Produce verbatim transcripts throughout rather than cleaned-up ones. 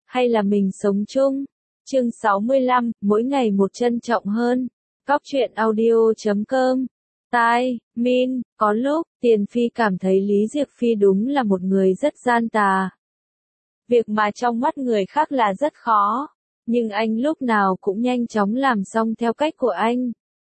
hay là mình sống chung? Chương sáu mươi lăm, mỗi ngày một trân trọng hơn. Cóc truyện audio chấm com. Tai, Min, có lúc, Tiền Phi cảm thấy Lý Diệc Phi đúng là một người rất gian tà. Việc mà trong mắt người khác là rất khó, nhưng anh lúc nào cũng nhanh chóng làm xong theo cách của anh.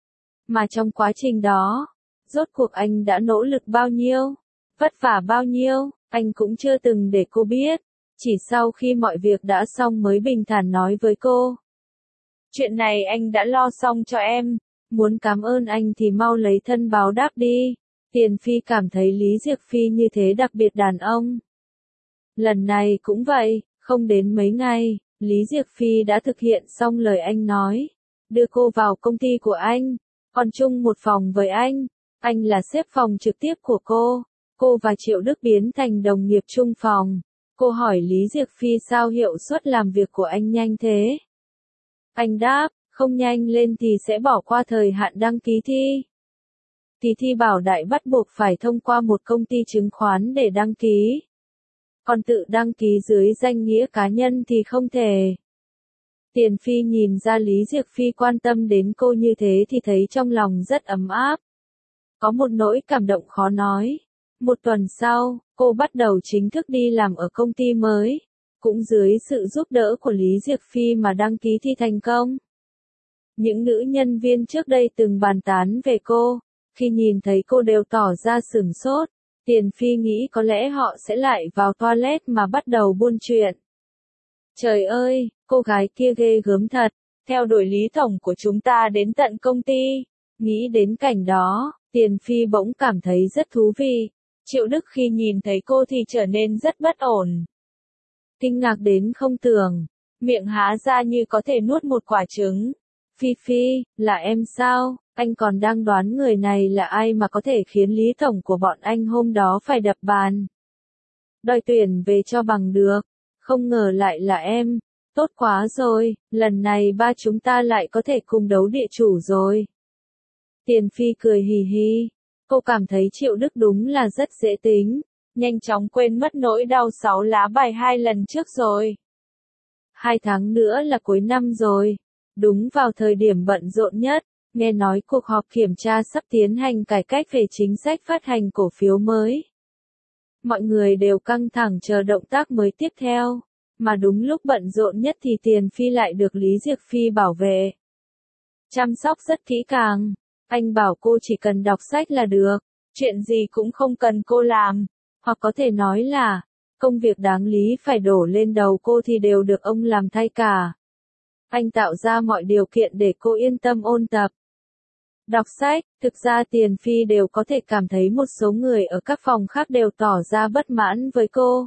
Mà trong quá trình đó, rốt cuộc anh đã nỗ lực bao nhiêu, vất vả bao nhiêu, anh cũng chưa từng để cô biết. Chỉ sau khi mọi việc đã xong mới bình thản nói với cô. Chuyện này anh đã lo xong cho em, muốn cảm ơn anh thì mau lấy thân báo đáp đi. Tiền Phi cảm thấy Lý Diệc Phi như thế đặc biệt đàn ông. Lần này cũng vậy, không đến mấy ngày, Lý Diệc Phi đã thực hiện xong lời anh nói. Đưa cô vào công ty của anh, còn chung một phòng với anh. Anh là sếp phòng trực tiếp của cô. Cô và Triệu Đức biến thành đồng nghiệp chung phòng. Cô hỏi Lý Diệc Phi sao hiệu suất làm việc của anh nhanh thế. Anh đáp, không nhanh lên thì sẽ bỏ qua thời hạn đăng ký thi. Kỳ thi bảo đại bắt buộc phải thông qua một công ty chứng khoán để đăng ký. Còn tự đăng ký dưới danh nghĩa cá nhân thì không thể. Tiền Phi nhìn ra Lý Diệc Phi quan tâm đến cô như thế thì thấy trong lòng rất ấm áp. Có một nỗi cảm động khó nói. Một tuần sau, cô bắt đầu chính thức đi làm ở công ty mới, cũng dưới sự giúp đỡ của Lý Diệc Phi mà đăng ký thi thành công. Những nữ nhân viên trước đây từng bàn tán về cô, khi nhìn thấy cô đều tỏ ra sửng sốt. Tiền Phi nghĩ có lẽ họ sẽ lại vào toilet mà bắt đầu buôn chuyện. Trời ơi, cô gái kia ghê gớm thật, theo đuổi Lý Tổng của chúng ta đến tận công ty. Nghĩ đến cảnh đó, Tiền Phi bỗng cảm thấy rất thú vị. Triệu Đức khi nhìn thấy cô thì trở nên rất bất ổn. Kinh ngạc đến không tưởng, miệng há ra như có thể nuốt một quả trứng. Phi Phi, là em sao? Anh còn đang đoán người này là ai mà có thể khiến Lý Tổng của bọn anh hôm đó phải đập bàn. Đòi tuyển về cho bằng được, không ngờ lại là em. Tốt quá rồi, lần này ba chúng ta lại có thể cùng đấu địa chủ rồi. Tiền Phi cười hì hì. Cô cảm thấy Triệu Đức đúng là rất dễ tính, nhanh chóng quên mất nỗi đau sáu lá bài hai lần trước rồi. Hai tháng nữa là cuối năm rồi, đúng vào thời điểm bận rộn nhất, nghe nói cuộc họp kiểm tra sắp tiến hành cải cách về chính sách phát hành cổ phiếu mới. Mọi người đều căng thẳng chờ động tác mới tiếp theo, mà đúng lúc bận rộn nhất thì Tiền Phi lại được Lý Diệc Phi bảo vệ. Chăm sóc rất kỹ càng. Anh bảo cô chỉ cần đọc sách là được, chuyện gì cũng không cần cô làm, hoặc có thể nói là, công việc đáng lý phải đổ lên đầu cô thì đều được ông làm thay cả. Anh tạo ra mọi điều kiện để cô yên tâm ôn tập. Đọc sách, thực ra Tiền Phi đều có thể cảm thấy một số người ở các phòng khác đều tỏ ra bất mãn với cô.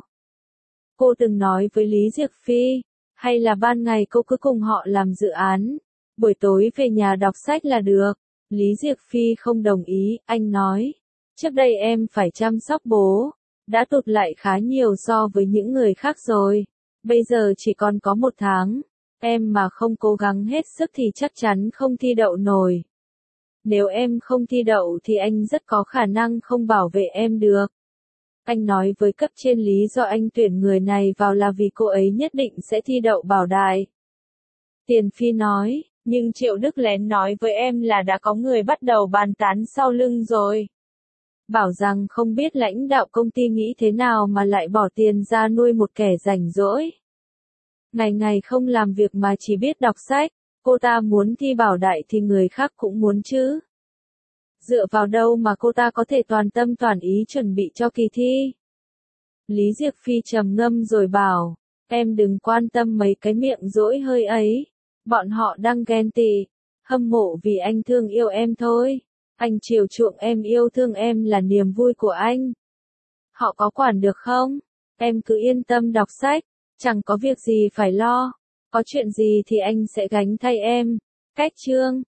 Cô từng nói với Lý Diệc Phi, hay là ban ngày cô cứ cùng họ làm dự án, buổi tối về nhà đọc sách là được. Lý Diệc Phi không đồng ý, anh nói, trước đây em phải chăm sóc bố, đã tụt lại khá nhiều so với những người khác rồi, bây giờ chỉ còn có một tháng, em mà không cố gắng hết sức thì chắc chắn không thi đậu nổi. Nếu em không thi đậu thì anh rất có khả năng không bảo vệ em được. Anh nói với cấp trên lý do anh tuyển người này vào là vì cô ấy nhất định sẽ thi đậu bảo đại. Tiền Phi nói, nhưng Triệu Đức lén nói với em là đã có người bắt đầu bàn tán sau lưng rồi. Bảo rằng không biết lãnh đạo công ty nghĩ thế nào mà lại bỏ tiền ra nuôi một kẻ rảnh rỗi. Ngày ngày không làm việc mà chỉ biết đọc sách, cô ta muốn thi bảo đại thì người khác cũng muốn chứ. Dựa vào đâu mà cô ta có thể toàn tâm toàn ý chuẩn bị cho kỳ thi? Lý Diệc Phi trầm ngâm rồi bảo, em đừng quan tâm mấy cái miệng dỗi hơi ấy. Bọn họ đang ghen tị, hâm mộ vì anh thương yêu em thôi. Anh chiều chuộng em, yêu thương em là niềm vui của anh. Họ có quản được không? Em cứ yên tâm đọc sách, chẳng có việc gì phải lo. Có chuyện gì thì anh sẽ gánh thay em. Cách chương